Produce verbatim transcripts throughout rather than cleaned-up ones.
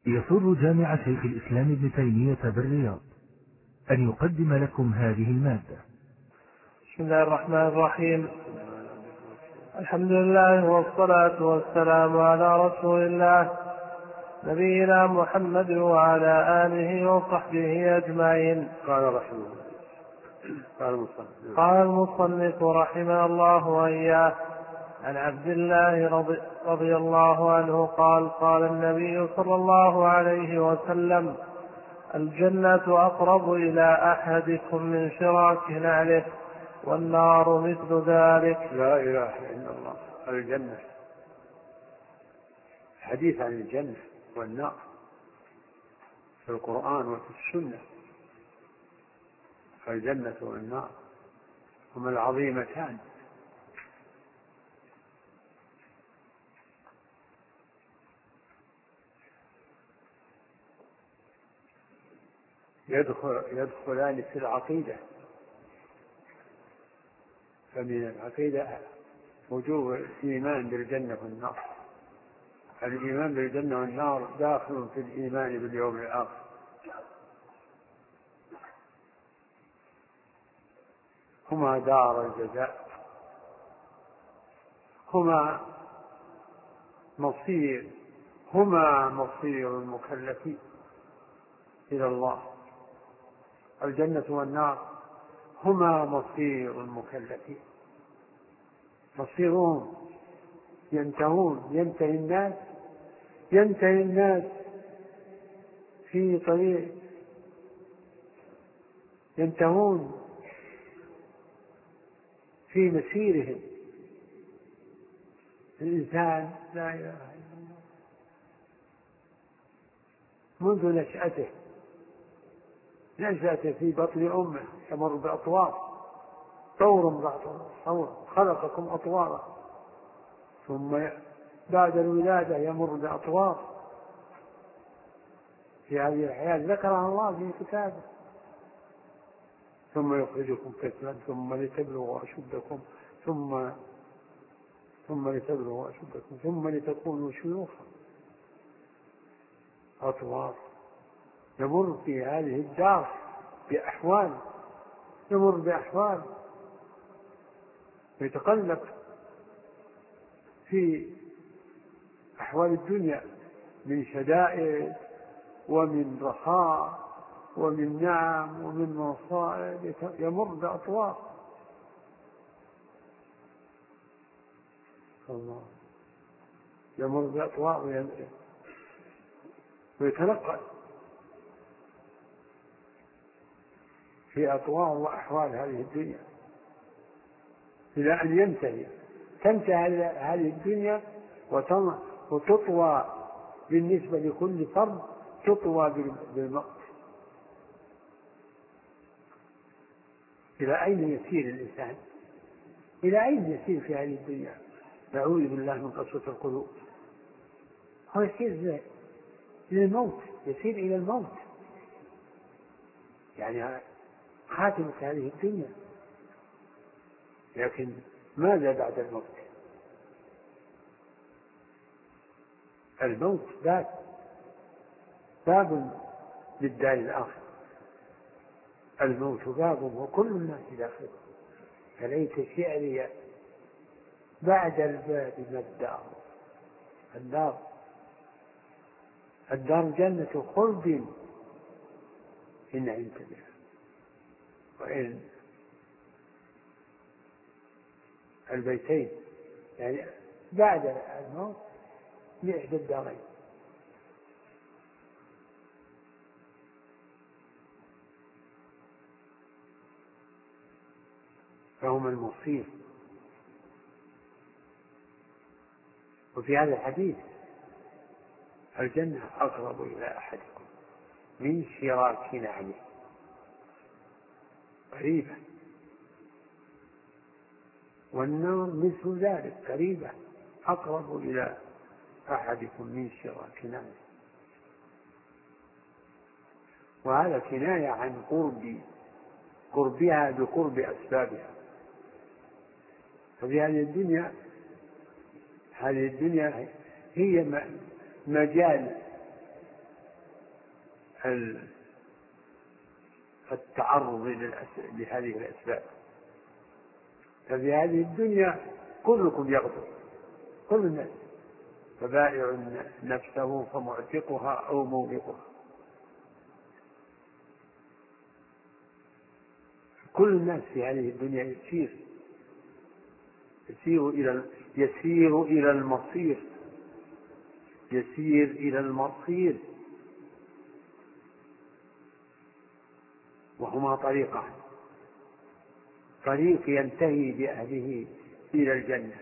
يسر جامع شيخ الإسلام ابن تيمية بالرياض أن يقدم لكم هذه المادة. بسم الله الرحمن الرحيم. الحمد لله والصلاة والسلام على رسول الله نبينا محمد وعلى آله وصحبه أجمعين. قال رحمه الله قال المصنف قال المصنف رحمه الله وإياه عن عبد الله رضي, رضي الله عنه قال قال النبي صلى الله عليه وسلم: الجنة أقرب إلى أحدكم من شراك نعله والنار مثل ذلك. لا إله إلا الله. الجنة، حديث عن الجنة والنار في القرآن وفي السنة. الجنة والنار هما العظيمتان. يدخل يدخلان في العقيدة، فمن العقيدة وجوب الإيمان بالجنة والنار. الإيمان بالجنة والنار داخل في الإيمان باليوم الآخر. هما دار الجزاء، هما مصير هما مصير المكلفين إلى الله. الجنة والنار هما مصير المكلفين، مصيرهم ينتهون ينتهي الناس ينتهي الناس في طريق، ينتهون في مسيرهم. الإنسان لا إله إلا الله منذ نشأته نشأته في بطن أمه يمر بأطوار، طور بعد طور، خلقكم أطوارا، ثم بعد الولادة يمر بأطوار في هذه الحياة ذكرها الله في كتابه. ثم يخرجكم طفلا ثم لتبلغوا أشدكم ثم ثم لتبلغوا أشدكم ثم لتكونوا شيوخا. أطوار يمر في هذه الدار بأحوال، يمر بأحوال يتقلب في أحوال الدنيا من شدائد ومن رخاء ومن نعم ومن مصائب، يمر بأطوار. الله يمر بأطوار ويتنقل في أطوار وأحوال هذه الدنيا إلى أن ينتهي تنتهي هذه الدنيا وتطوى بالنسبة لكل فرد، تطوى بالموت. إلى أين يسير الإنسان؟ إلى أين يسير في هذه الدنيا؟ نعوذ بالله من قسوة القلوب. هو يسير إلى الموت، يسير إلى الموت، يعني خاتمة هذه الدنيا. لكن ماذا بعد الموت؟ الموت باب باب للدار الآخرة. الموت باب وكل الناس داخل. فليت شعري بعد الباب ما الدار. الدار الدار جنة خلد إن عمت بها، وإن البيتين يعني بعد الموت لإحدى الدارين. فهما المصير. وفي هذا الحديث الجنة أقرب إلى أحدكم من شراك نعله، قريبة، والنار مثل ذلك قريبة، أقرب إلى أحدكم من شراك نعله. وهذا كناية عن قرب قربها بقرب أسبابها. ففي هذه الدنيا هذه الدنيا هي مجال التعرض لهذه الأسباب. ففي هذه الدنيا كلكم يغدو، كل الناس، فبائع نفسه فمعتقها أو موبقها. كل الناس في هذه الدنيا يسير يسير إلى يسير إلى المصير يسير إلى المصير وهما طريقان: طريق ينتهي بأهله إلى الجنة،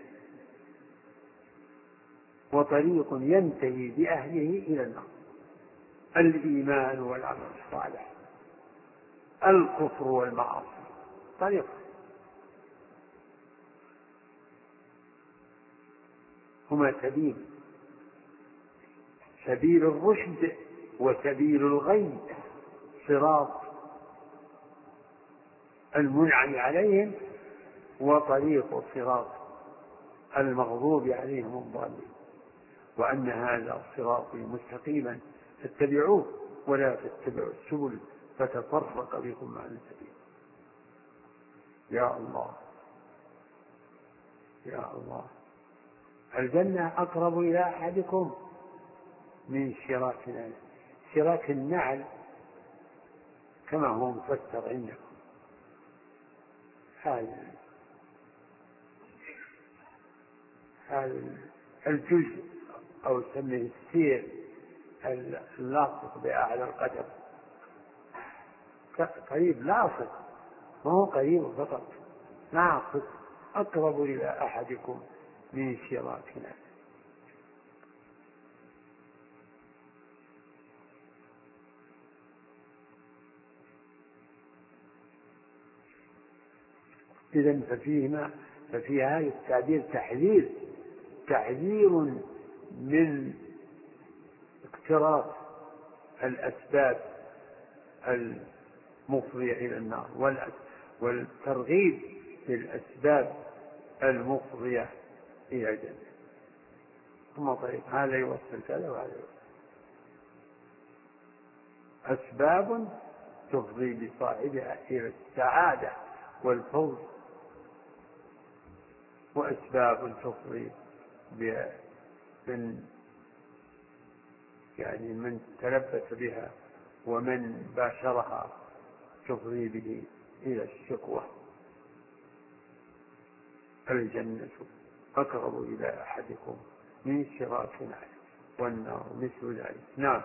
وطريق ينتهي بأهله إلى النار. الإيمان والعمل الصالح، الكفر والمعاصي، طريق. هما سبيل، سبيل الرشد وسبيل الغي، صراط المنعم عليهم وطريق صراط المغضوب عليهم الضالين. وأن هذا صراطي مستقيما فاتبعوه ولا تتبعوا السبل فتفرق بكم عن سبيله. يا الله يا الله، الجنة أقرب إلى أحدكم من شراك النعل. شراك النعل كما هو مفسر عندكم هذا هذا الجزء أو سميه السير اللاصق بأعلى القدم، قريب لاصق، ما هو قريب فقط، لاصق، أقرب إلى أحدكم من شراك النعل. إذن ففيهما ففي هذا التعبير تحذير تحذير من اقتراف الأسباب المفضية إلى النار، والترغيب في الأسباب المفضية إلى الجنة. ثم طيب هذا يوصل كذا وهذا يوصل. أسباب تفضي بصاحبها إلى السعادة والفوز، وأسباب تفضي من يعني من تلبس بها ومن باشرها تفضي به إلى الشقوة. الجنة أقرب إلى أحدكم من شراك النعل والنار مثل ذلك. نعم.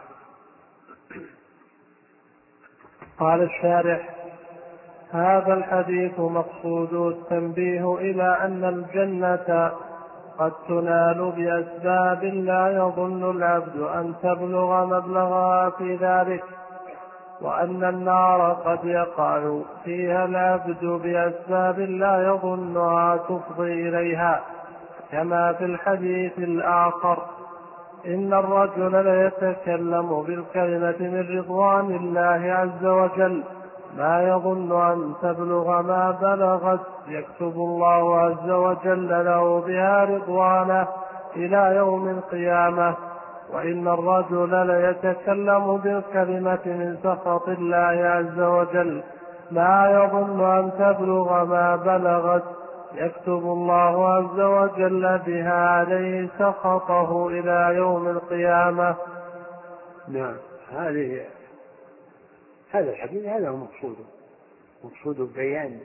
قال الشارح: هذا الحديث مقصود التنبيه إلى أن الجنة قد تنال بأسباب لا يظن العبد أن تبلغ مبلغها في ذلك، وأن النار قد يقع فيها العبد بأسباب لا يظنها تفضي إليها، كما في الحديث الآخر: إن الرجل ليتكلم بالكلمة من رضوان الله عز وجل ما يظن أن تبلغ ما بلغت، يكتب الله عز وجل له بها رضوانه إلى يوم القيامة. وإن الرجل ليتكلم بالكلمة من سخط الله عز وجل ما يظن أن تبلغ ما بلغت، يكتب الله عز وجل بها عليه سخطه إلى يوم القيامة. نعم. هذه هذا الحديث هذا هو مقصوده مقصود البيان،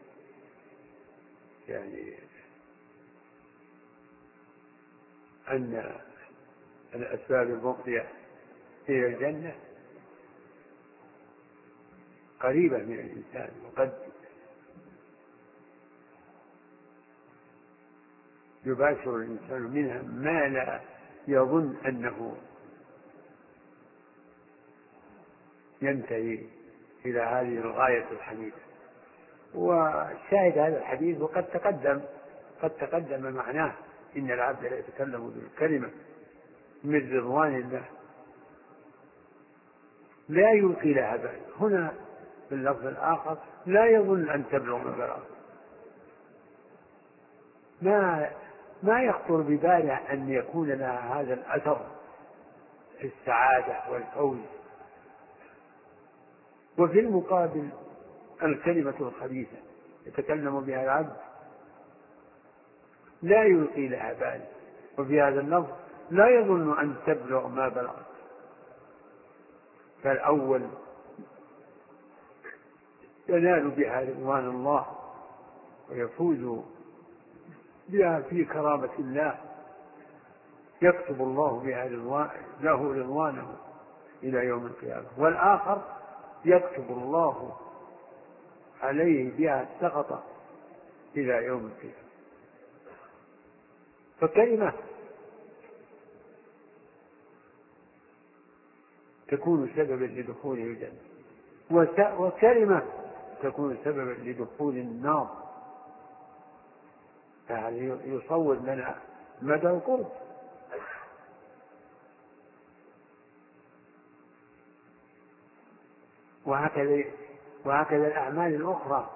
يعني أن الأسباب المفضية إلى الجنة قريبة من الإنسان، وقد يباشر الإنسان منها ما لا يظن أنه ينتهي إلى هذه الغاية الحميدة. وشاهد هذا الحديث وقد تقدم قد تقدم معناه: إن العبد لا يتكلم بالكلمة من رضوان الله لا يلقي لها بال. هنا في اللفظ الآخر: لا يظن أن تبلغ مبلغ. ما ما يخطر بباله أن يكون لها هذا الأثر في السعادة والفوز وفي المقابل الكلمة الخبيثة يتكلم بها العبد لا يلقي لها بال، وفي هذا اللفظ لا يظن أن تبلغ ما بلغت. فالأول ينال بها رضوان الله ويفوز بها في كرامة الله، يكتب الله بها له رضوانه إلى يوم القيامة. والآخر يكتب الله عليه بها السخط إلى يوم القيامة. فكلمة تكون سببا لدخول الجنة، وكلمة تكون سببا لدخول النار. يعني يصور لنا مدى القرب. وهكذا وهكذا الأعمال الأخرى.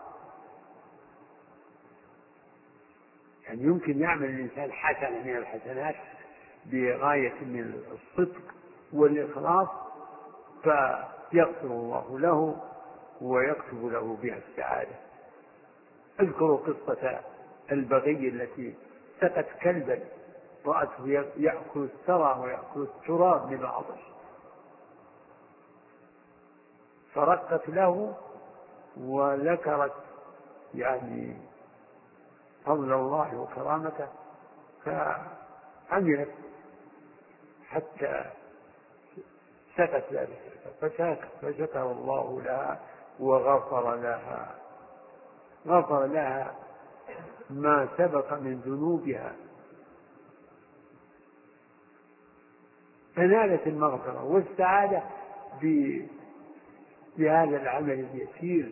يعني يمكن يعمل الإنسان حسنة من الحسنات بغاية من الصدق والإخلاص فيغفر الله له ويكتب له بها السعادة. اذكروا قصة البغي التي سقت كلبا رأته يأكل الثرى ويأكل التراب من العطش، فرقت له وذكرت يعني فضل الله وكرامته فعملت حتى سكت ذلك فشكر الله لها وغفر لها غفر لها ما سبق من ذنوبها، فنالت المغفرة والسعادة بهذا العمل اليسير.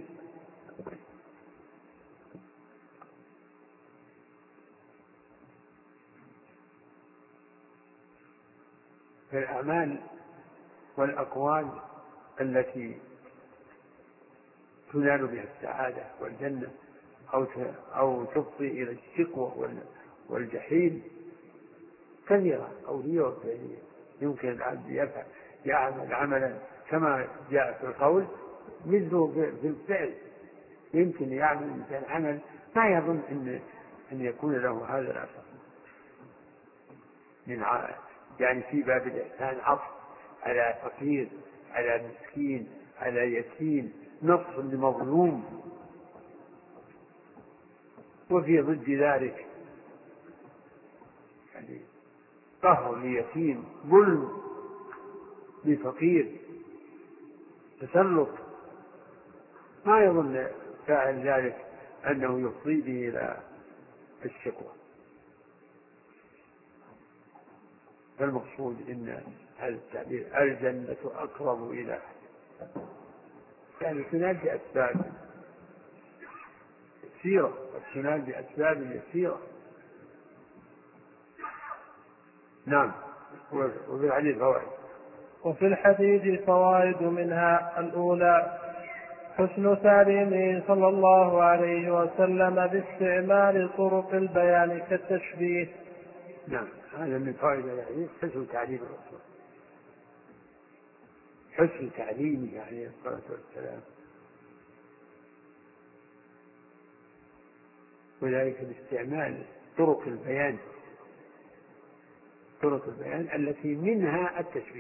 فالأعمال والأقوال التي تنال بها السعادة والجنة أو أو تفضي إلى الشقوى والجحيم كثيرة قولية وفعلية. يمكن العبد يفعل يعمل عملا كما جاء في القول مثله في الفعل. يمكن يعمل الإنسان عمل ما يظن أن أن يكون له هذا الأثر من يعني في باب الإحسان عطف على فقير على مسكين على يتيم، نصر لمظلوم، وفي ضد ذلك يعني قهر ليتيم، ظلم لفقير، تسلط. ما يظن فاعل ذلك أنه يفضي به إلى الشقوى. فالمقصود إن هذا التعبير الجنة أقرب إلى يعني تنال بأسباب يسيرة والتنال بأسباب يسيرة. نعم. وفي الحديث فوائد وفي الحديث فوائد منها الأولى حسن تعليمه صلى الله عليه وسلم باستعمال طرق البيان كالتشبيه. نعم، هذا من فوائد الحديث حسن تعليم الرسول، حسن تعليمه عليه الصلاة والسلام، وذلك باستعمال طرق البيان طرق البيان التي منها التشبيه.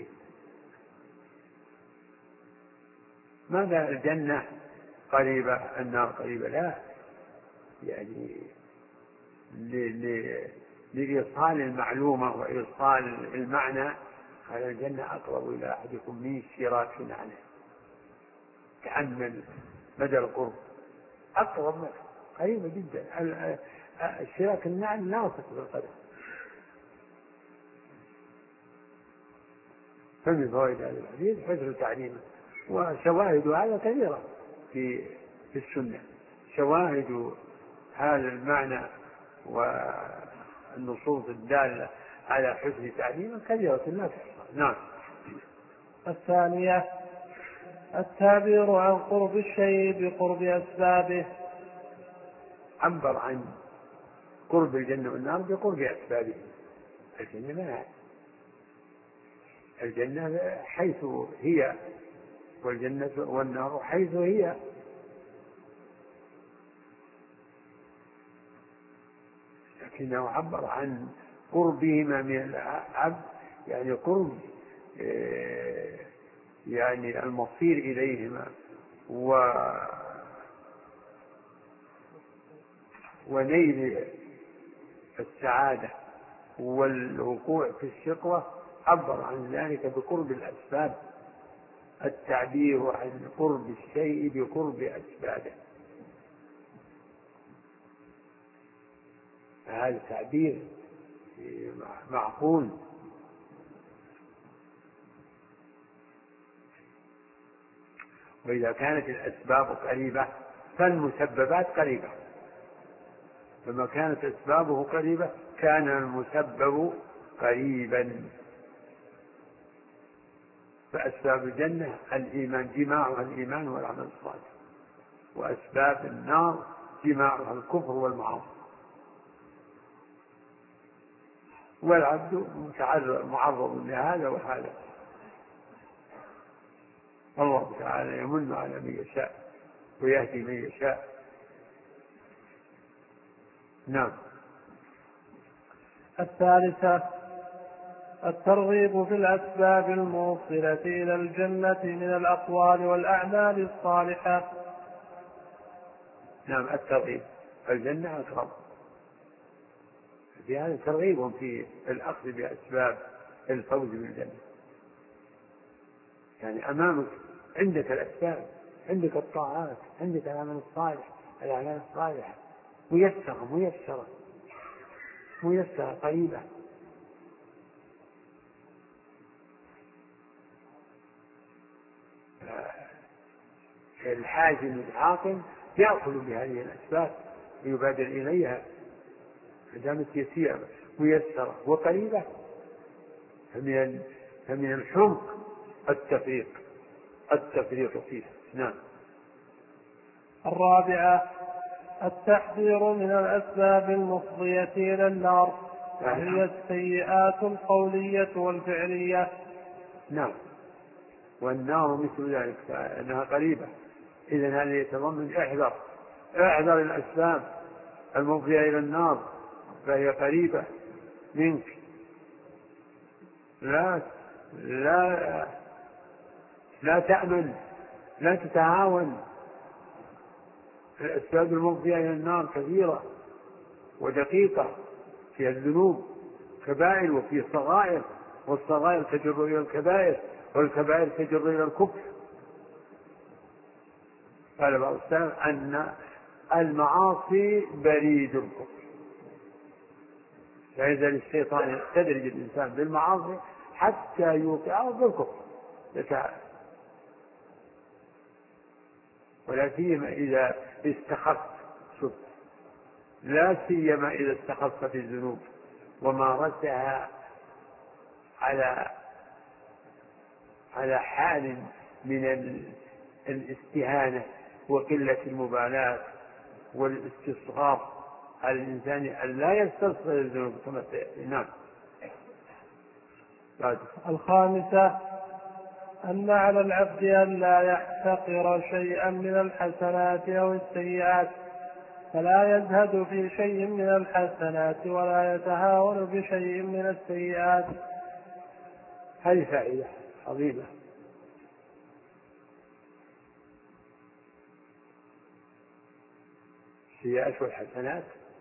ماذا الجنة قريبة النار قريبة؟ لا، يعني لإيصال المعلومة وإيصال المعنى قال الجنة أقرب إلى أحدكم من شراك نعله. تأمل مدى القرب، أقرب قريبة جدا. الشراك النعل ناصف بالقدم. فمن فوائد هذا الحديث حسن تعليمه، وشواهد هذا كثيرة في في السنة. شواهد هذا المعنى والنصوص الدالة على حسن تعليمه كثيرة لا تحصى. نعم. الثانية التعبير عن قرب الشيء بقرب أسبابه. عبر عن قرب الجنة والنار بقرب أسبابه. الجنة الجنة حيث هي والجنة والنار حيث هي. لكنه عبر عن قربهما من العبد، يعني قرب يعني المصير إليهما و ونيل السعادة والوقوع في الشقوة، عبر عن ذلك بقرب الأسباب، التعبير عن قرب الشيء بقرب أسبابه. هذا تعبير معقول. وإذا كانت الأسباب قريبة فالمسببات قريبة، لما كانت أسبابه قريبة كان المسبب قريبا. فأسباب الجنة الإيمان، جماعها الإيمان والعمل الصالح، وأسباب النار جماعها الكفر والمعاصي. والعبد معرض لهذا وهذا. الله تعالى يمن على من يشاء ويهدي من يشاء. نعم. الثالثة الترغيب في الأسباب الموصلة إلى الجنة من الأقوال والأعمال الصالحة. نعم، الترغيب الجنة أقرب، في هذا ترغيب في الأخذ بأسباب الفوز بالجنة. يعني أمامك عندك الأسباب، عندك الطاعات، عندك العمل الصالح، الأعمال الصالحة ميسرة ميسرة ميسرة قريبة. الحاجم العاقل يأخذ بهذه الأسباب ويبادر إليها ما دامت يسيرة ميسرة وقريبة، فمن فمن الحمق التفريق التفريق فيها. نعم. الرابعة التحذير من الأسباب المفضية إلى النار، وهي السيئات القولية والفعلية. نعم، والنار مثل ذلك فإنها قريبة. إذن هذا يتضمن احذر احذر الأسباب المفضية إلى النار فهي قريبة منك. لا لا لا تأمن، لا تتهاون. الأسباب المفضية إلى النار كثيرة ودقيقة، فيها الذنوب كبائر وفي صغائر، والصغائر تجر إلى الكبائر، والكبائر تجر إلى الكفر. قال بعض السلف أن المعاصي بريد الكفر، فإذا الشيطان يستدرج الإنسان بالمعاصي حتى يوقعه بالكفر يتعالى. ولا سيما إذا استخفت، شوف، لا سيما إذا استخفت في الذنوب ومارسها على على حال من الاستهانة وقلة المبالاة والاستصغار على الإنسان أن لا يستصغر الذنوب كما سيأتي. نعم. الخامسة أن على العبد أن لا يحتقر شيئا من الحسنات أو السيئات، فلا يزهد في شيء من الحسنات ولا يتهاون بشيء من السيئات. هذه فائدة عظيمة. السيئات والحسنات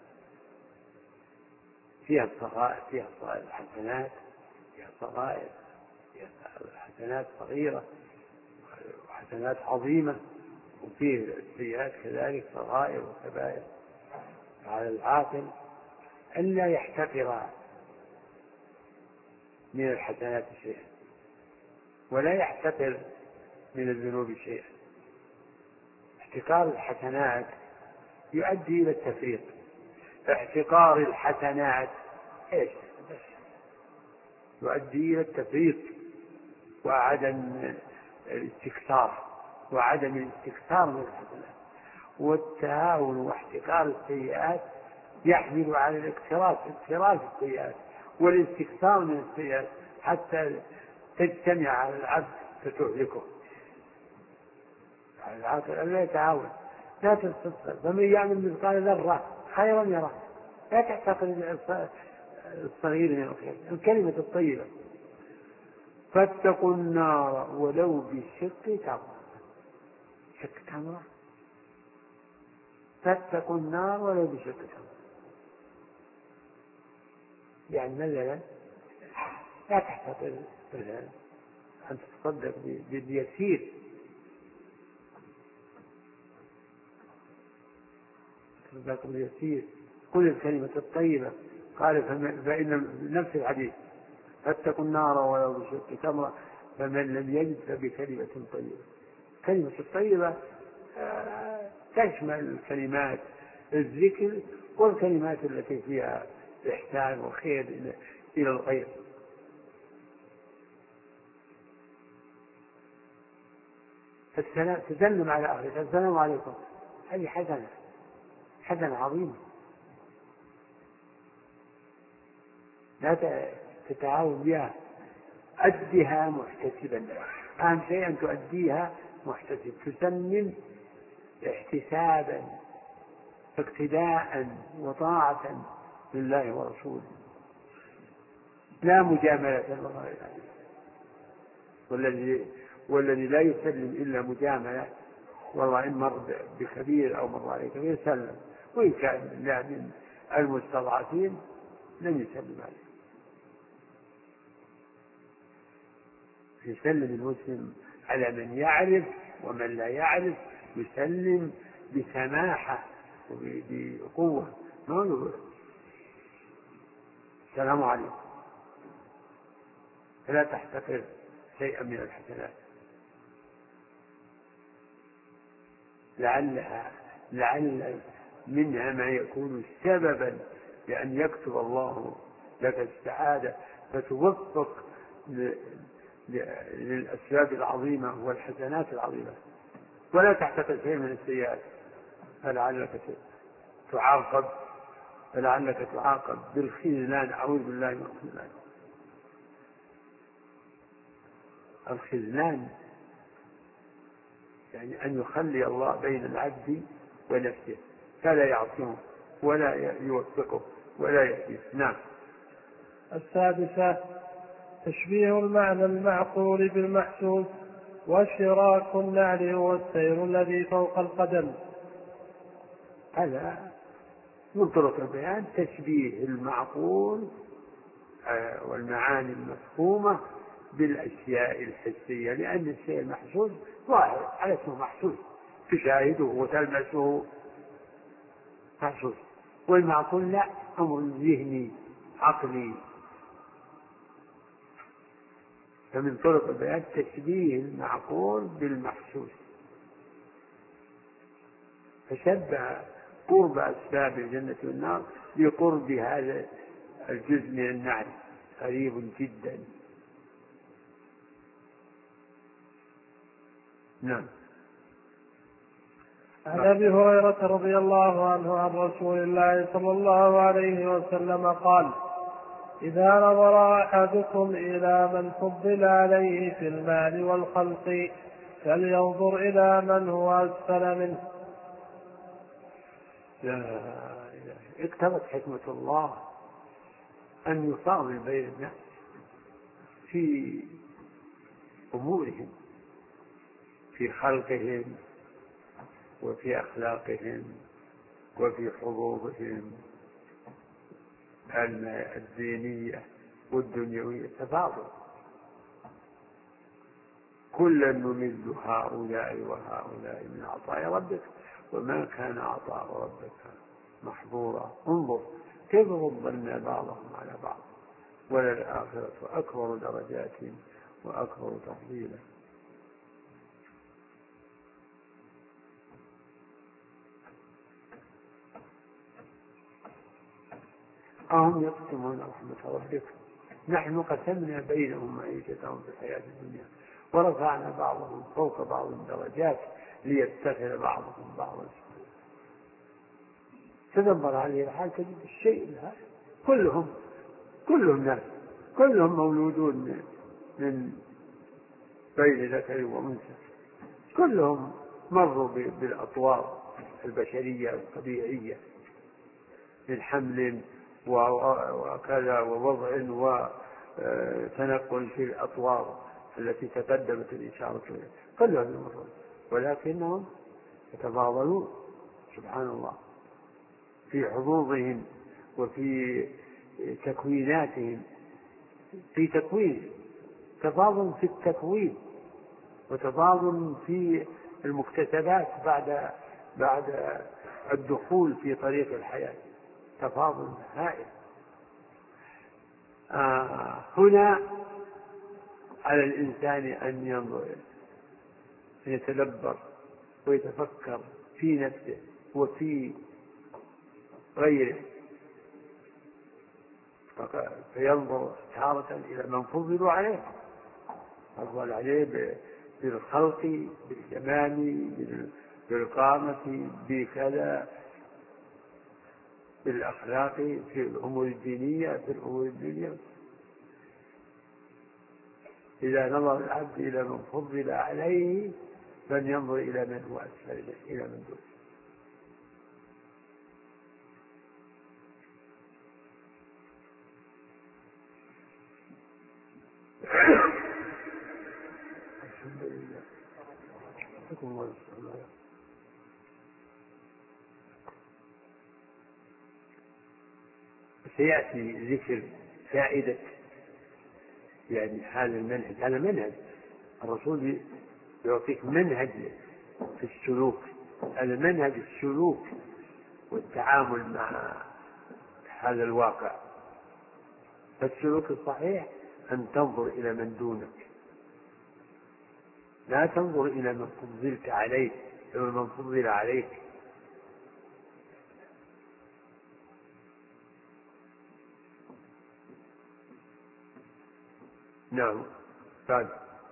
فيها الصغائر، فيها الصغائر الحسنات، فيها صغائر، فيها حسنات صغيرة وحسنات عظيمة، وفيه السيئات كذلك صغائر وكبائر. على العاقل أن لا يحتقر من الحسنات شيئا ولا يحتقر من الذنوب شيئا. احتقار الحسنات يؤدي إلى التفريط. احتقار الحسنات ايش؟ يؤدي إلى التفريط وعدم الاستكثار وعدم الاستكثار من الحسنات. والتهاون واحتقار السيئات يحمل على الاقتراف اقتراف السيئات والاستكثار من السيئات حتى تجتمع على العبد فتهلكه. العاقل ألا يتعاون، لا تستصغر، فمن يعمل مثقال ذرة خيرا يره، لا تعتقد الصغير من الخير. الكلمة الطيبة، فاتقوا النار ولو بشق تمرة. شق تمرة، فاتقوا النار ولو بشق تمرة، يعني مثلا لا تحتقر مثلا أن تتصدق باليسير، تصدق باليسير، قل الكلمة الطيبة. قال فإن نفس الحديث فاتقوا النار ولو بشق تمرة، فمن لم يجد فبكلمة طيبة. كلمة الطيبة تشمل الكلمات الذكر والكلمات التي فيها إحسان وخير إلى الغير. السلام، تسلم على أهلك، السلام عليكم، هذه حسنة، حسنة عظيمة، لا تتعاون بها، أدها محتسبا. أهم شيء أن تؤديها محتسب، تسلم احتسابا اقتداء وطاعة لله ورسوله، لا مجاملة. والذي والذي لا يسلم إلا مجاملة، والله إن مر بكبير أو مر عليه كبير سلم، وإن كان من المستضعفين لم يسلم عليه. يسلم المسلم على من يعرف، ومن لا يعرف يسلم بسماحة وبقوة، ما نقول السلام عليكم، فلا تحتقر شيئا من الحسنات، لعلها لعل منها ما يكون سببا لأن يكتب الله لك السعادة، فتوفق للأسباب العظيمة والحسنات العظيمة، ولا تحتقر شيء من السيئات، فلعلك تعاقب فلعلك تعاقب بالخذلان. أعوذ بالله من الخذلان. الخذلان يعني أن يخلي الله بين العبد ونفسه، فلا يعصمه ولا يوفقه ولا يهديه. نعم. السادسة تشبيه المعنى المعقول بالمحسوس، وشراك النعل هو السير الذي فوق القدم. هذا من طرق البيان، تشبيه المعقول والمعاني المفهومة بالأشياء الحسية، لأن الشيء المحسوس ظاهر على اسمه محسوس، تشاهده وتلمسه محسوس، والمعقول لا، أمر ذهني عقلي. فمن طرق البيان تشبيه المعقول بالمحسوس، فشبه قرب أسباب الجنة والنار بقرب هذا الجزء من النعل، قريب جدا. نعم. عن أبي هريرة رضي الله عنه عن رسول الله صلى الله عليه وسلم قال: إذا نظر أحدكم إلى من فضل عليه في المال والخلق فلينظر إلى من هو أسفل منه. لا إله. اقتضت حكمة الله أن يفاضل بين الناس في أمورهم، في خلقهم وفي أخلاقهم وفي حظوظهم الدينية والدنيوية، تفاضل. كلا نمد هؤلاء وهؤلاء من عطاء ربك وما كان عطاء ربك محظورا. انظر كيف فضلنا بعضهم على بعض، وللآخرة أكبر درجات وأكبر تفضيلا. أهم يقسمون رحمة ربك نحن قسمنا بينهم معيشتهم في الحياة الدنيا ورفعنا بعضهم فوق بعض درجات ليتخذ بعضهم بعضا. تدبر هذه الحال تجد الشيء لها كلهم كلهم ناس، كلهم مولودون من بين ذكر وأنثى، كلهم مروا بالأطوار البشرية الطبيعية من حمل وكذا ووضع وتنقل في الأطوار التي تقدمت الإشارة إليها، كل هذه المرات، ولكنهم يتفاضلون سبحان الله في حظوظهم وفي تكويناتهم، في تكوين تفاضل في التكوين وتفاضل في المكتسبات بعد بعد الدخول في طريق الحياة، تفاضل هائل. آه هنا على الإنسان أن ينظر، أن يتدبر ويتفكر في نفسه وفي غيره، فينظر تارة إلى من فضلوا عليه، فضل عليه بالخلق بالجمال بالقامة بكذا بالأخلاق في الأمور الدينية في الأمور الدنيا. إذا نظر العبد إلى من فضل عليه لن ينظر إلى من هو أسفل إلى من دونه. الحمد لله. سيأتي ذكر فائدة يعني هذا المنهج، هذا منهج الرسول يعطيك منهج في السلوك، هذا منهج السلوك والتعامل مع هذا الواقع. فالسلوك الصحيح أن تنظر إلى من دونك، لا تنظر إلى من فضلت عليه أو من فضل عليك. نعم. قال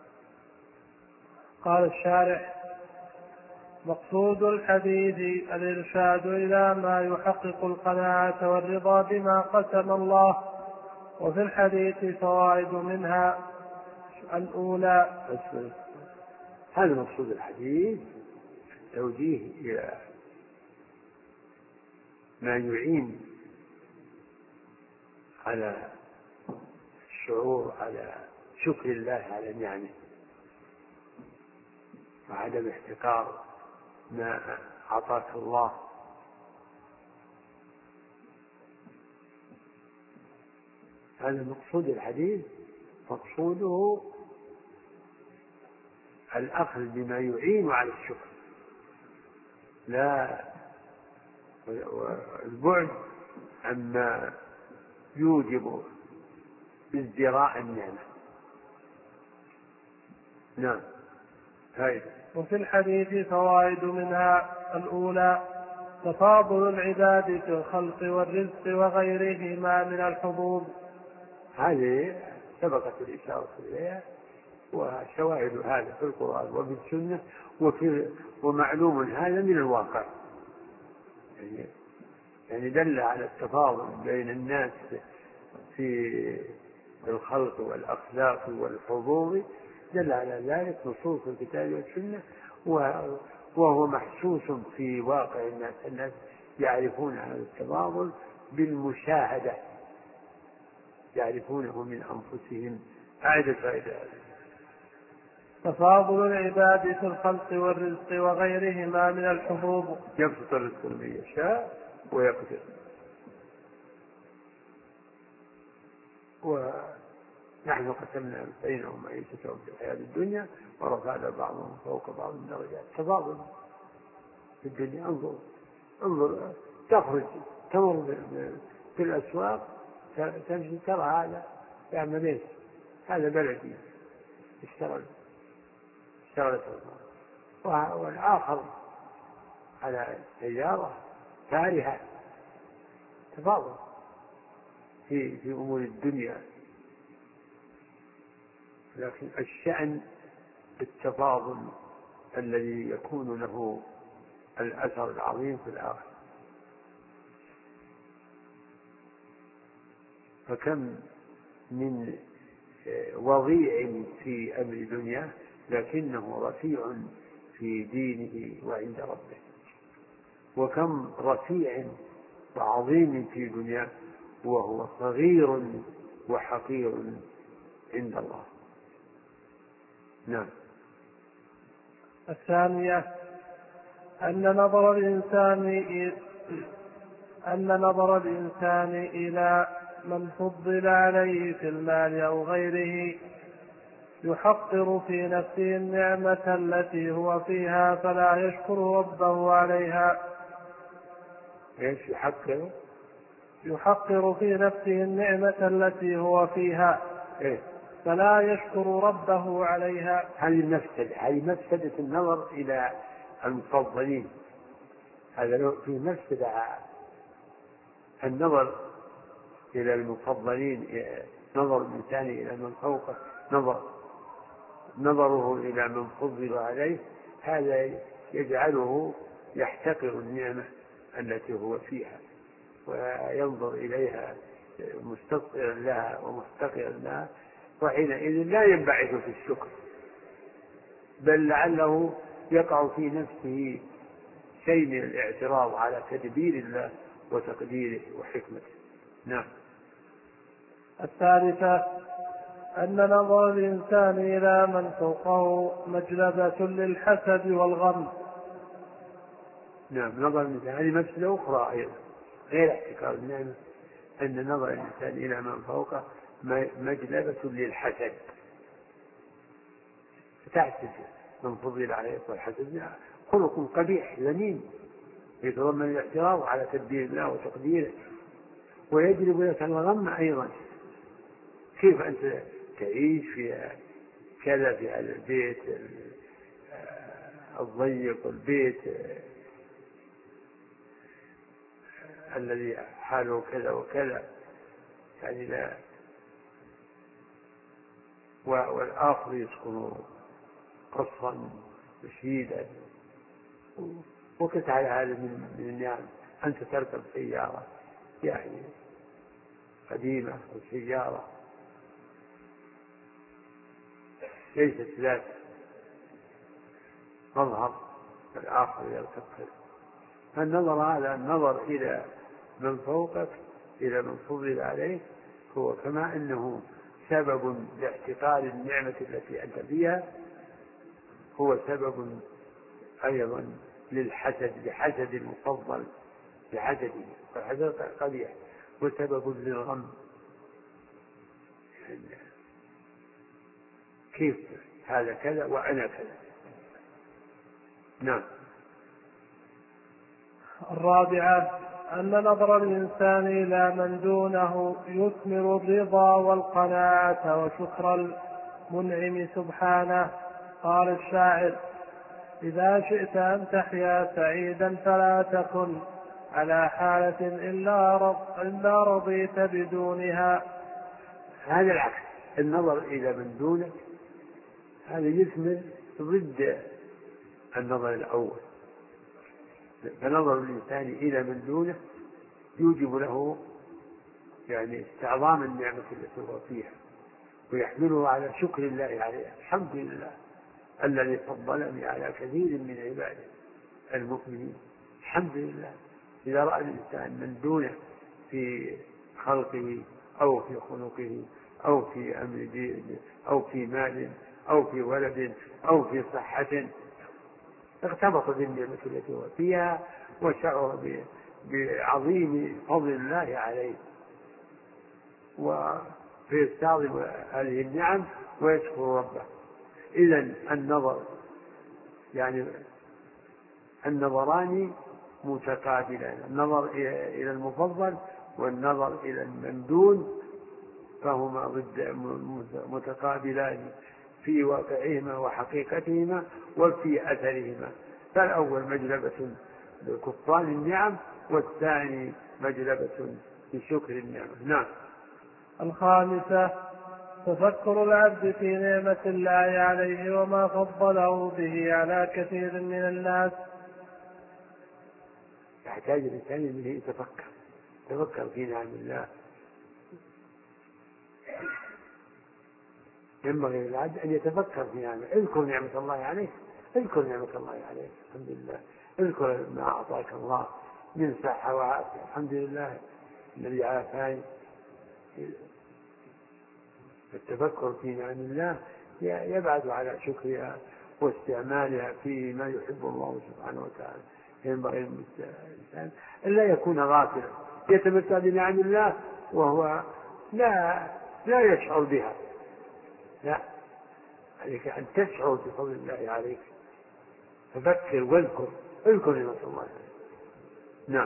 قال الشارح: مقصود الحديث الإرشاد إلى ما يحقق القناعة والرضا بما قسم الله. وفي الحديث فوائد منها: الأولى هذا مقصود الحديث، توجيه إلى ما يعين على الشعور على شكر الله على نعمه وعدم احتقار ما أعطاك الله. هذا مقصود الحديث، مقصوده الأخذ بما يعين على الشكر، لا البعد عما يوجب ازدراء النعمة. نعم. هاي. وفي الحديث فوائد منها: الأولى تفاضل العباد في الخلق والرزق وغيرهما من الحظوظ. هذه سبقت الإشارة إليها، وشواهد هذا في القرآن وفي السنة، وفي ومعلوم هذا من الواقع، يعني, يعني دل على التفاضل بين الناس في الخلق والأخلاق والحظوظ، دل على ذلك نصوص الكتاب والسنة، وهو محسوس في واقع الناس. الناس يعرفون هذا التفاضل بالمشاهدة، يعرفونه من أنفسهم. أعد فائدة. تفاضل العباد في الخلق والرزق وغيرهما من الحظوظ. يبسط الرزق لمن يشاء ويقدر، ونحن قسمنا بينهم معيشتهم في الحياة الدنيا ورفعنا بعضهم فوق بعض الدرجات. تفاضل في الدنيا. انظر انظر تخرج تمر في الأسواق تمشي ترى هذا يعمل ايش، هذا بلدي اشتغل اشتغلت والآخر على سيارة فارهة. تفاضل في في أمور الدنيا، لكن الشأن بالتفاضل الذي يكون له الأثر العظيم في الآخر. فكم من وضيع في أمر دنيا لكنه رفيع في دينه وعند ربه، وكم رفيع وعظيم في دنياه وهو صغير وحقير عند الله. نعم. الثانية أن نظر الإنسان أن نظر الإنسان إلى من فضل عليه في المال أو غيره يحقر في نفسه النعمة التي هو فيها فلا يشكر ربه عليها. ايش يحقر؟ يحقر في نفسه النعمة التي هو فيها إيه؟ فلا يشكر ربه عليها. هذه المفسدة، هذه مفسدة النظر إلى المفضلين، هذا في مفسدة. النظر إلى المفضلين، نظر الإنسان إلى من فوقه، نظر نظره إلى من فضل عليه، هذا يجعله يحتقر النعمة التي هو فيها وينظر إليها مستصغرا لها ومحتقرا لها، وحينئذ لا ينبعث في الشكر، بل لعله يقع في نفسه شيء من الاعتراض على تدبير الله وتقديره وحكمته. نعم. الثالثة أن نظر الإنسان إلى من فوقه مجلبة للحسد والغم. نعم، نظر الإنسان هذه مفسدة أخرى أيضا غير احتكار النعمة، أن نظر الإنسان إلى من فوقه مجلبة للحسد، فتحسد من فضل عليه، والحسد خلق قبيح ذميم يتضمن الاعتراض على تدبير الله وتقديره، ويجلب لك الغم أيضا. كيف أنت تعيش في كذا، في هذا البيت الضيق والبيت الذي حاله كذا وكذا، يعني لا، والآخر يسكن قصرا مشيدا، وكت على هذا من النعم. أنت تركب سيارة يعني قديمة أو سيارة ليست ذات مظهر، الآخر يركب كذا. فالنظر هذا النظر إلى من فوقك، إلى من فضل عليه، هو كما أنه سبب لاحتقار النعمة التي أنت فيها، هو سبب أيضا للحسد، لحسد المفضل، لحسده، والحسد قبيح، وسبب للغم. كيف هذا كذا وأنا كذا. نعم. الرابعة أن نظر الإنسان إلى من دونه يثمر الرضا والقناعة وشكر المنعم سبحانه. قال الشاعر: إذا شئت أن تحيا سعيدا فلا تكن على حالة إلا رضيت بدونها. هذا العكس، النظر إلى من دونك هذا يثمر ضد النظر الأول. فنظر الإنسان إلى من دونه يوجب له يعني استعظام النعمة التي هو فيها، ويحمله على شكر الله عليها. الحمد لله الذي فضلني على كثير من عباده المؤمنين. الحمد لله. إذا رأى الإنسان من دونه في خلقه أو في خلقه أو في أمر دين أو في مال أو في ولد أو في صحة، اغتبط بالنعمة التي هو فيها وشعر بعظيم فضل الله عليه، ويستعظم هذه النعم ويشكر ربه. إذن النظر يعني النظران متقابلان، النظر إلى المفضل والنظر إلى المندون، فهما ضد متقابلان في واقعهما وحقيقتهما وفي أثرهما. فالأول مجلبة لكفران النعم، والثاني مجلبة لشكر النعمة. نعم. الخامسة تفكر العبد في نعمة الله عليه وما فضله به على كثير من الناس. يحتاج الإنسان أن يتفكر يتفكر في نعم الله. ينبغي للعبد أن يتفكر في نعمة، اذكر نعمة الله عليه اذكر نعمة الله عليك الحمد لله، اذكر ما أعطاك الله من صحة وعافية الحمد لله الذي عافاني. التفكر في نعم الله يبعث على شكرها واستعمالها في ما يحب الله سبحانه وتعالى. ينبغي الإنسان أن لا يكون غافلا يتمتع بنعم الله وهو لا لا يشعر بها، لا، عليك أن تشعر بفضل الله عليك، ففكر واذكر، اذكر نعمة الله عليك. نعم.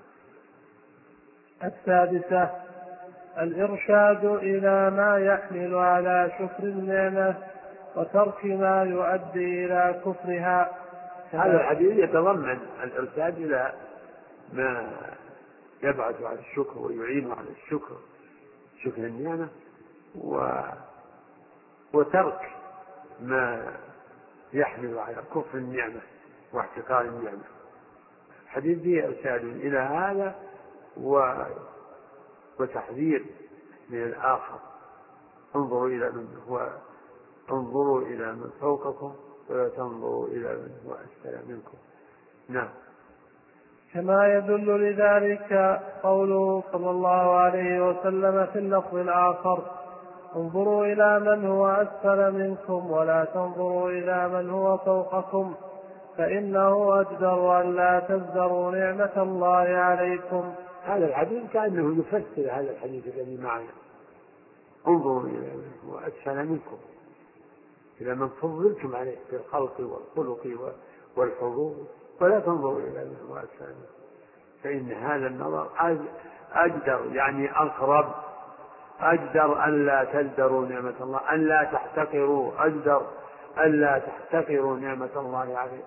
السادسة الإرشاد إلى ما يحمل على شكر النعمة وترك ما يؤدي إلى كفرها. هذا الحديث يتضمن الإرشاد إلى ما يبعث على الشكر ويعين على الشكر، شكر النعمة، و... وترك ما يحمل على كفر النعمة واحتقار النعمة. الحديث فيه إرشاد إلى هذا و... وتحذير من الآخر. انظروا إلى من هو انظروا إلى من فوقكم ولا تنظروا إلى من هو أسفل منكم. نعم. كما يدل لذلك قوله صلى الله عليه وسلم في اللفظ الآخر: انظروا إلى من هو أسفل منكم ولا تنظروا إلى من هو فوقكم فإنه أجدر أن لا تزدروا نعمة الله عليكم. هذا الحديث كأنه يفسر هذا الحديث الذي معنا: انظروا إلى من هو أسفل منكم، إلى من فضلتم عليه في الخلق والخلق والحضور، ولا تنظروا إلى من هو أسفل منكم، فإن هذا النظر أجدر، يعني أقرب، أجدر أن لا تزدروا نعمة الله، أن لا تحتقروا، أجدر أن لا تحتقروا نعمة الله عليه.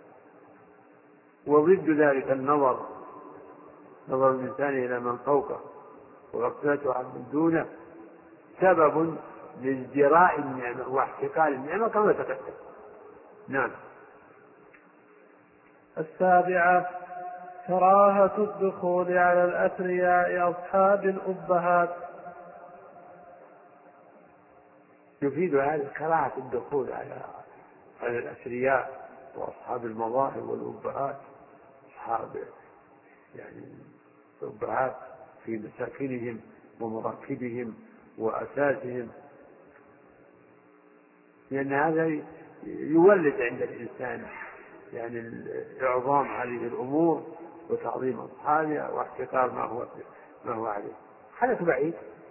وضد ذلك النظر، نظر الإنسان إلى من فوقه وغفلته عن من دونه، سبب لازدراء النعمة واحتقار النعمة كما تقدم. نعم. السابعة كراهة الدخول على الأثرياء أصحاب الأبهات. يفيد هذا كراهة الدخول على على الأثرياء وأصحاب المظاهر والأبهات، أصحاب يعني الأبهات في مساكنهم ومراكبهم وأساسهم، لأن هذا يولد عند الإنسان يعني إعظام هذه الأمور وتعظيم أصحابها واحتقار ما هو ما هو عليه. حدث بعيد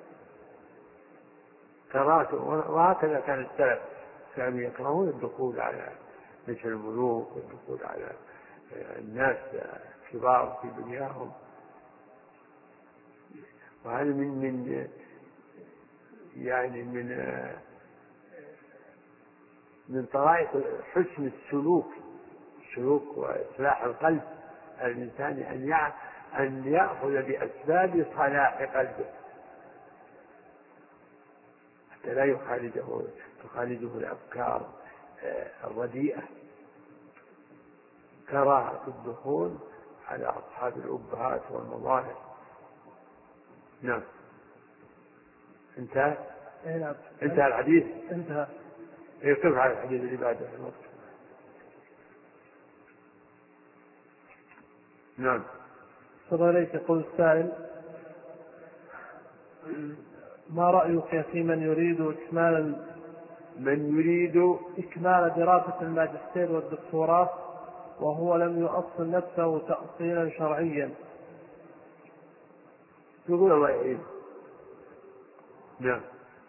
كراهته، وهكذا كان السلف كانوا يكرهون الدخول على مثل الملوك والدخول على الناس كبار في دنياهم. وهذا من من يعني من من طرائق حسن السلوك السلوك وإصلاح القلب الإنسان أن أن يأخذ بأسباب صلاح قلبه حتى لا يخالجه تخالجه الأفكار الرديئة. كراهة الدخول على أصحاب الأبهات والمظاهر. نعم. انتهى انتهى الحديث. انتهى. كيف على الحديث اللي بعده الوقت؟ نعم. صلى عليك. يقول السائل: ما رأيك في من يريد إكمال من يريد إكمال دراسة الماجستير والدكتوراه وهو لم يؤصل نفسه تأصيلا شرعيا؟ يقول الله يعين. نعم.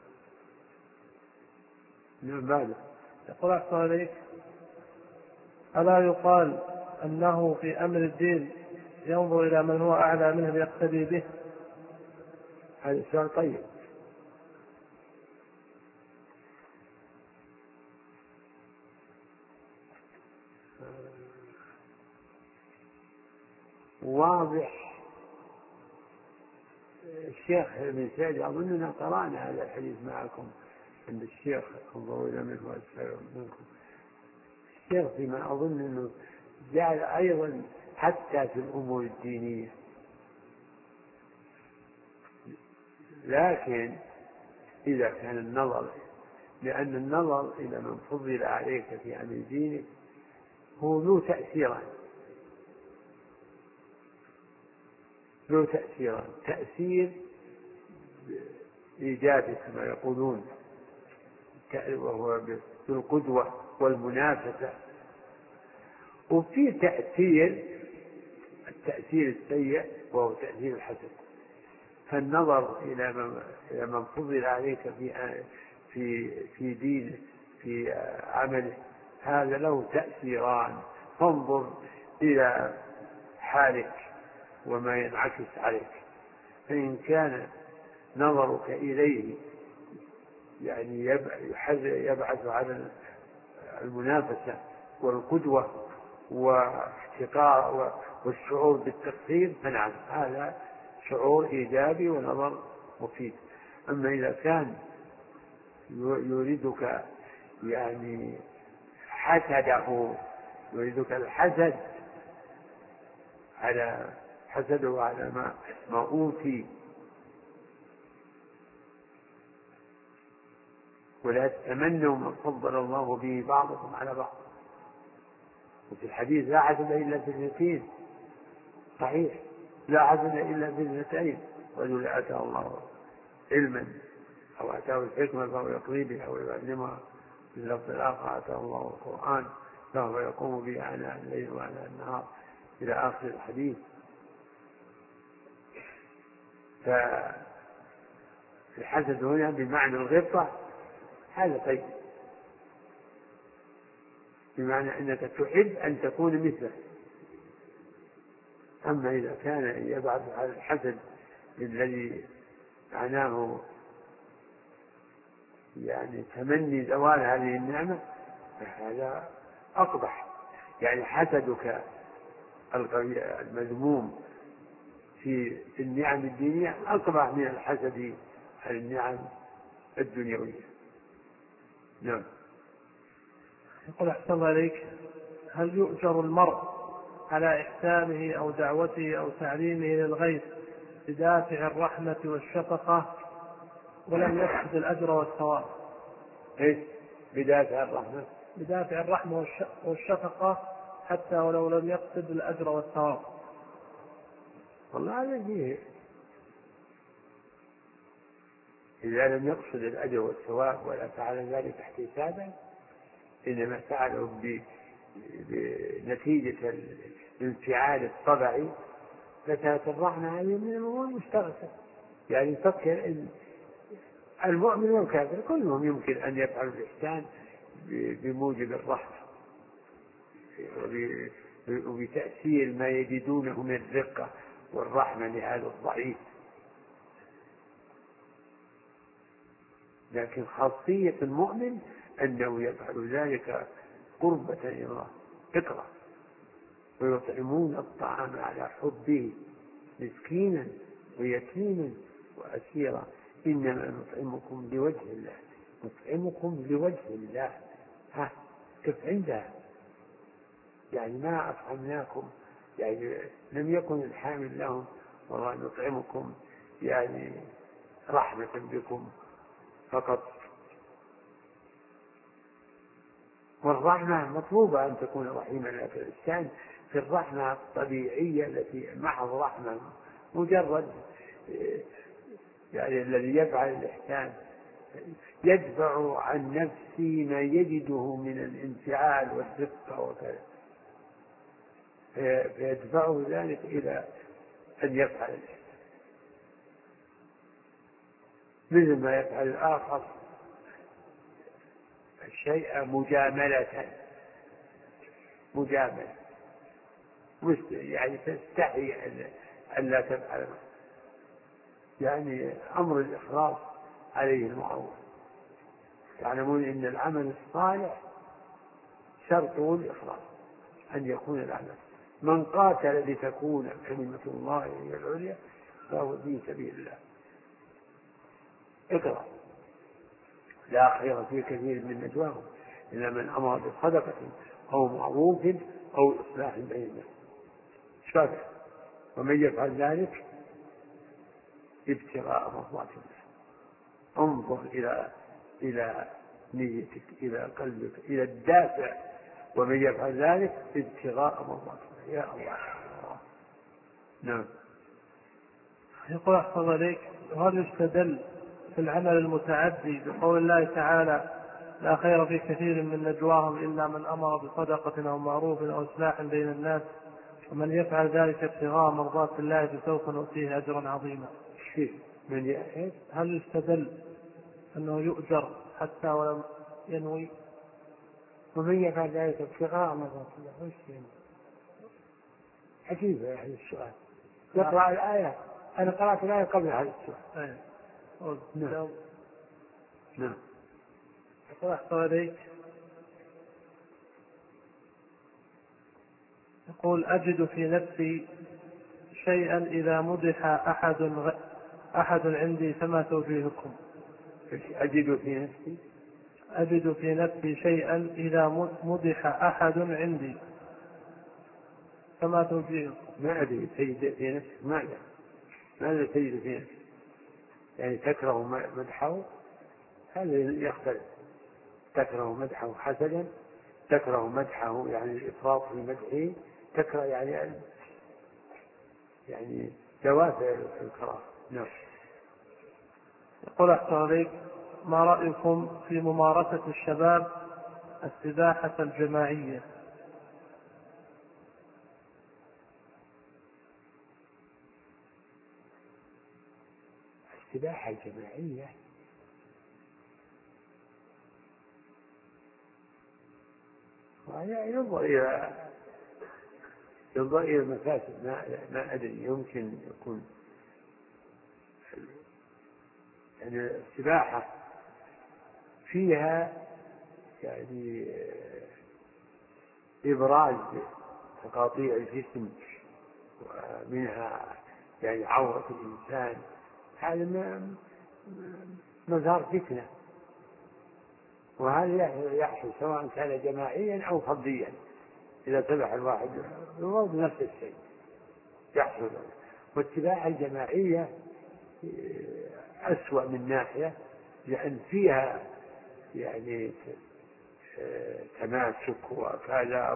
نعم. بعد يقول: أحسن عليك، ألا يقال أنه في أمر الدين ينظر إلى من هو أعلى منه ليقتدي به؟ هذا سؤال طيب. واضح. الشيخ ابن سعد أظننا قرأنا هذا الحديث معكم عند الشيخ: انظروا إلى من هو أسفل منكم. الشيخ فيما أظن أنه جعل أيضا حتى في الأمور الدينية، لكن إذا كان النظر، لأن النظر إلى من فضل عليك في أمر دينك هو ذو تأثيران ذو تأثيران تأثير إيجابي كما يقولون، وهو بالقدوة والمنافسة، وفي تأثير التأثير السيء وهو تأثير الحسد. فالنظر إلى من إلى من فضل عليك في في في دينه في عمله هذا له تأثيران، فانظر إلى حالك وما ينعكس عليك، فإن كان نظرك إليه يعني يبعث على المنافسة والقدوة واحتقار والشعور بالتقصير فنعم هذا شعور إيجابي ونظر مفيد. أما إذا كان يريدك يعني حسده يريدك الحسد على حسده على ما ما أوتي ولا تتمنوا ما فضل الله به بعضكم على بعض. وفي الحديث لا حسد إلا في اثنتين، صحيح، لا حسد إلا في اثنتين، رجل آتاه الله علما أو آتاه الحكمة فهو يقضي بها أو يعلمها، في اللفظ الآخر آتاه الله القرآن فهو يقوم به آناء الليل وآناء النهار إلى آخر الحديث. فالحسد هنا بمعنى الغبطة هذا طيب، بمعنى أنك تحب أن تكون مثله. أما إذا كان يبعث على الحسد الذي معناه يعني تمني زوال هذه النعمة فهذا أقبح. يعني حسدك المذموم في النعم الدينية أقبح من الحسد على النعم الدنيوية. نعم. يقول أحسن عليك، هل يؤجر المرء على إحسانه أو دعوته أو تعليمه للغير بدافع الرحمة والشفقة ولم يقصد الأجر والثواب؟ إيش بدافع الرحمة؟ بدافع الرحمة والشفقة حتى ولو لم يقصد الأجر والثواب. والله هذا فيه إذا لم يقصد الأجر والثواب ولا فعل ذلك احتسابا، إنما فعله بنتيجة الانفعال الطبعي، فكانت الرحمة هذه من الأمور المشتركة. يعني فكر إن المؤمن والكافر كلهم يمكن أن يفعلوا الإحسان بموجب الرحمة وبتأثير ما يجدونه من الرقة والرحمة لهذا الضعيف. لكن خاصية المؤمن أنه يفعل ذلك قربة إلى الله. اقرأ ويطعمون الطعام على حبه مسكينا ويتيما وأسيرا إنما نطعمكم لوجه الله نطعمكم لوجه الله. ها كيف عندها يعني ما أطعمناكم يعني لم يكن الحامل لهم والله نطعمكم يعني رحمة بكم فقط. والرحمة مطلوبة أن تكون رحيما، لكن الإنسان في الرحمة الطبيعية التي محض رحمة مجرد يعني الذي يفعل الإحسان يدفع عن نفسه ما يجده من الانفعال والرقة وكذا، فيدفعه ذلك إلى أن يفعل الإحسان مثل ما يفعل الآخر الشيء مجاملة مجاملة يعني تستحي أن لا تفعل. يعني أمر الإخلاص عليه المعول. تعلمون أن العمل الصالح شرطه الإخلاص أن يكون العمل. من قاتل لتكون كلمة الله هي العليا فهو في سبيل الله. اقرأ لا خير في كثير من نجواهم إلا من أمر بصدقة أو معروف أو إصلاح بين الناس. شاكر ومن يفعل ذلك ابتغاء مرضات الله. انظر إلى إلى نيتك إلى قلبك إلى الدافع ومن يفعل ذلك ابتغاء مرضات الله. يا الله. نعم. يقول أحفظ عليك، هل يستدل في العمل المتعدي بقول الله تعالى لا خير في كثير من نجواهم إلا من أمر بصدقة أو معروف أو إصلاح بين الناس ومن يفعل ذلك ابتغاء مرضات الله فسوف نؤتيه أجرا عظيما؟ من ي... هل يستدل أنه يؤجر حتى ولم ينوي؟ ومن يفعل ذلك ابتغاء مرضات الله وش يعني؟ عجيب يا أهل السؤال. يقرأ الآية، أنا قرأت الآية قبل هذا السؤال. نعم. نعم. يقول أحسن عليك، يقول أجد في نفسي شيئا إذا مدح أحد غ... أحد عندي فما توجيهكم؟ أجد في نفسي أجد في نفسي شيئا إذا مدح أحد عندي فما توجيهكم؟ ما أدري تجد في نفسك ماذا؟ ماذا تجد في نفسك؟ يعني تكره مدحه؟ هذا يختلف. تكره مدحه حسنا، تكره مدحه يعني الإفراط في مدحه، تكره يعني يعني دوافع في الكراهة. نعم. يقول أحسن عليك، ما رأيكم في ممارسة الشباب السباحة الجماعية؟ السباحة الجماعية ينظر إلى ينظر إلى المفاسد. ما ما أدري، يمكن يكون يعني السباحة فيها يعني إبراز تقاطيع الجسم ومنها يعني عورة الإنسان، هذا مظهر فتنة، وهذا يحصل سواء كان جماعيا أو فرديا. إذا سبح الواحد يرد نفس الشيء يحصل. والسباحة الجماعية أسوأ من ناحية، لأن فيها يعني تماسك وكذا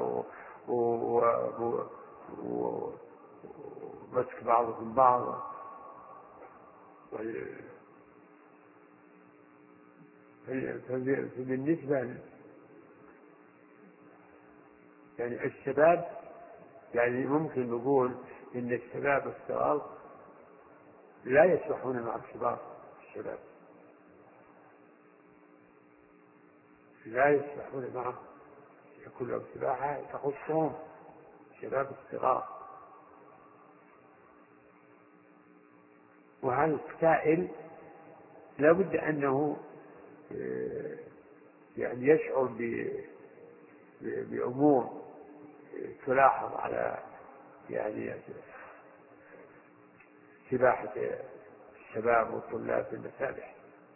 ومسك بعضهم بعض. فبالنسبة يعني الشباب، يعني ممكن نقول إن الشباب الصغار لا يسبحون مع الكبار. الشباب لا يسبحون معه، يكون لهم سباحة تخصهم الشباب الصغار. وهذا السائل لا بد أنه يعني يشعر بأمور تلاحظ على يعني سباحة الشباب والطلاب في المسابح.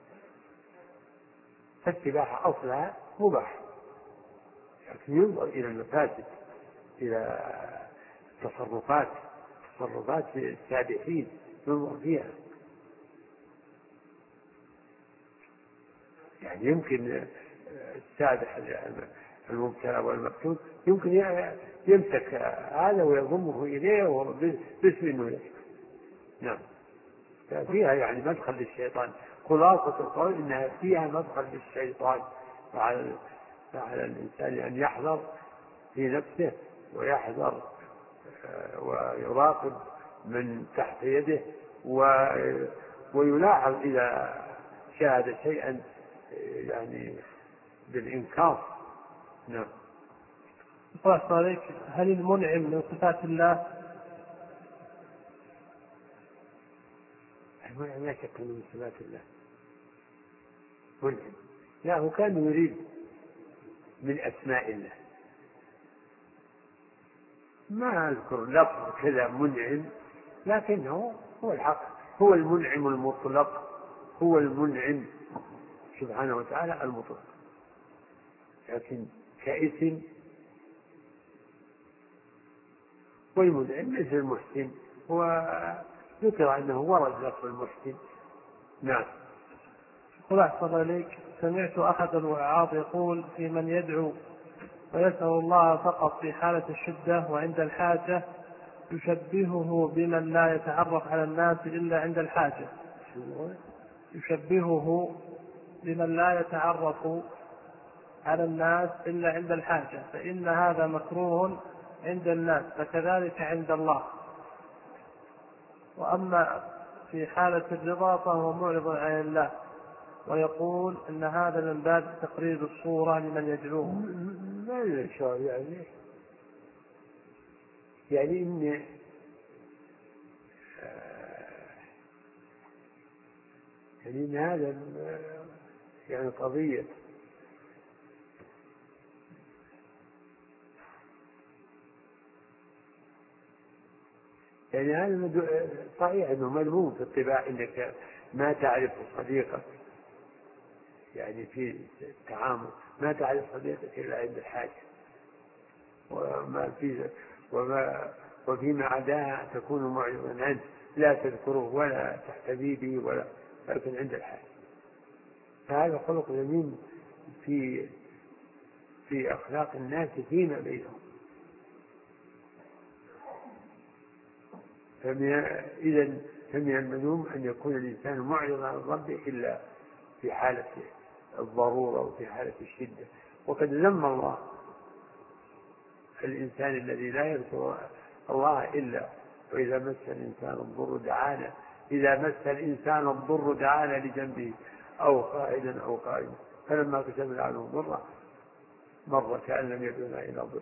فالسباحة أصلها مباح، لكن ينظر إلى المفاسد، إلى تصرفات تصرفات السابحين ينظر فيها. يعني يمكن السابح المبتلى والمفتون يمكن يمسك هذا ويضمه إليه باسم انه يسكت. نعم. فيها يعني مدخل للشيطان. خلاصة القول انها فيها مدخل للشيطان، فعلى فعلى الانسان ان يحذر في نفسه ويحذر ويراقب من تحت يده ويلاحظ اذا شاهد شيئا يعني بالإنكار. نعم. الله عليك، هل المنعم من صفات الله؟ المنعم لا شك من صفات الله منعم. لا، هو كان يريد من أسماء الله. ما أذكر لفظ كذا منعم، لكنه هو الحق، هو المنعم المطلق، هو المنعم سبحانه وتعالى المطلق. لكن كاسم والمنعم مثل المحسن، وذكر أنه ورد لفظ المحسن. نعم. قل أحسن إليك، سمعت أحد الوعاظ يقول في من يدعو ويسأل الله فقط في حالة الشدة وعند الحاجة يشبهه بمن لا يتعرف على الناس إلا عند الحاجة يشبهه بمن لا يتعرف على الناس إلا عند الحاجة، فإن هذا مكروه عند الناس فكذلك عند الله. وأما في حالة الرضا فهو معرض عن الله، ويقول إن هذا من باب تقريب الصورة لمن يدعوه. ما يشعر يعني يعني إن يعني إن هذا يعني قضية يعني هذا صحيح أنه مذموم في الطباع، إنك ما تعرف صديقك يعني في التعامل، ما تعرف صديقك إلا عند الحاجة، وما في وما وفيما عداها تكون معرضا عنه، لا تذكره ولا تحتذي به ولا لكن عند الحاجة. فهذا خلق ذميم في في أخلاق الناس فيما بينهم. إذا فمن المذموم أن يكون الإنسان معرضا عن ربه إلا في حالة الضرورة وفي حالة الشدة. وقد ذم الله الإنسان الذي لا يذكر الله إلا وإذا مس الإنسان الضر دعانا إذا مس الإنسان الضر دعانا لجنبه أو قائدا أو قائدا فلما كشفنا عنه ضره مر كأن لم يدعنا إلى ضر.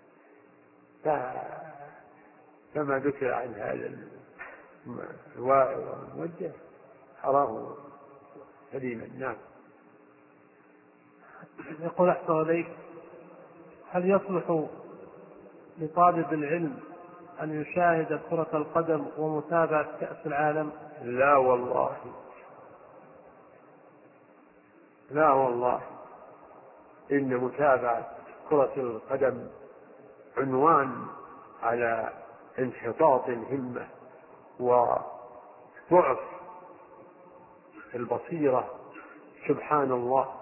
فما ذكر عن هذا الواعظ والموجه حرام سليما. نعم. يقول أحسن عليك، هل يصلح لطالب العلم أن يشاهد كرة القدم ومتابعة كأس العالم؟ لا والله، لا والله، إن متابعة كرة القدم عنوان على انحطاط الهمة وضعف البصيرة. سبحان الله،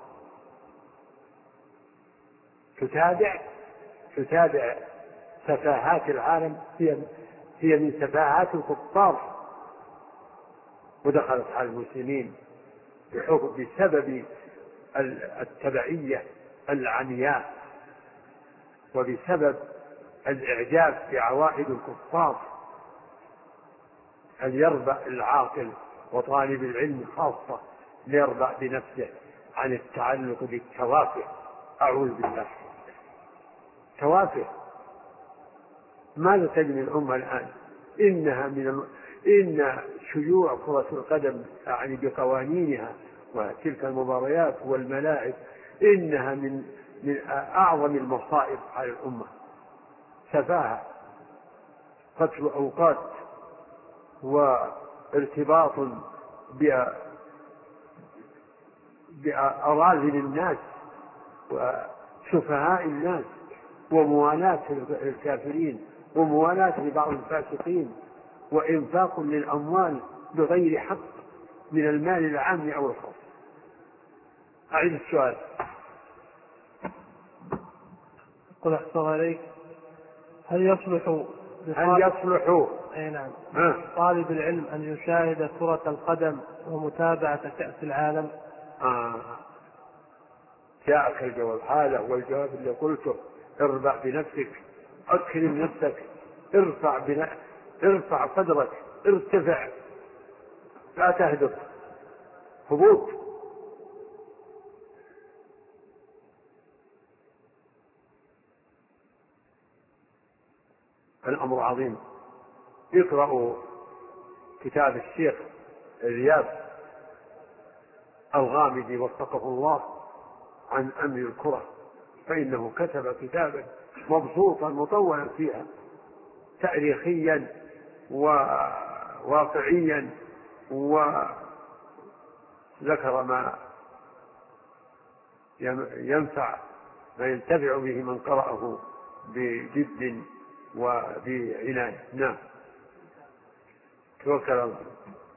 تتابع تتابع سفاهات العالم، هي هي من سفاهات الكفار، ودخلت على المسلمين بسبب التبعية العمياء وبسبب الإعجاب بعوائد الكفار. أن يربأ العاقل وطالب العلم خاصة ليربأ بنفسه عن التعلق بالتوافه. أعوذ بالله، توافه. ماذا تجني الأمة الآن؟ إنها من الم... إن شيوع كرة القدم يعني بقوانينها وتلك المباريات والملاعب إنها من من أعظم المصائب على الأمة. سفاهة، قتل أوقات، وارتباط بأراذل الناس وسفهاء الناس، وموالاة الكافرين، وموالاة لبعض الفاسقين، وإنفاق للأموال بغير حق من المال العام أو الخاص. أعيد السؤال. قل أحسن عليك، هل يصلح هل يصلح أي نعم طالب العلم أن يشاهد كرة القدم ومتابعة كأس العالم؟ آه. جاءك الجواب، هذا هو الجواب اللي قلته. اربع بنفسك، أكرم نفسك، ارفع بنا... ارفع قدرك، ارتفع، لا تهدف هبوط. الأمر عظيم. اقرأوا كتاب الشيخ رياض الغامدي وفقه الله عن أمر الكرة، فإنه كتب كتابا مبسوطا مطولا فيها تاريخيا وواقعيا، وذكر ما ينفع ما ينتفع به من قرأه بجد وبعناية. نعم. توكل الله.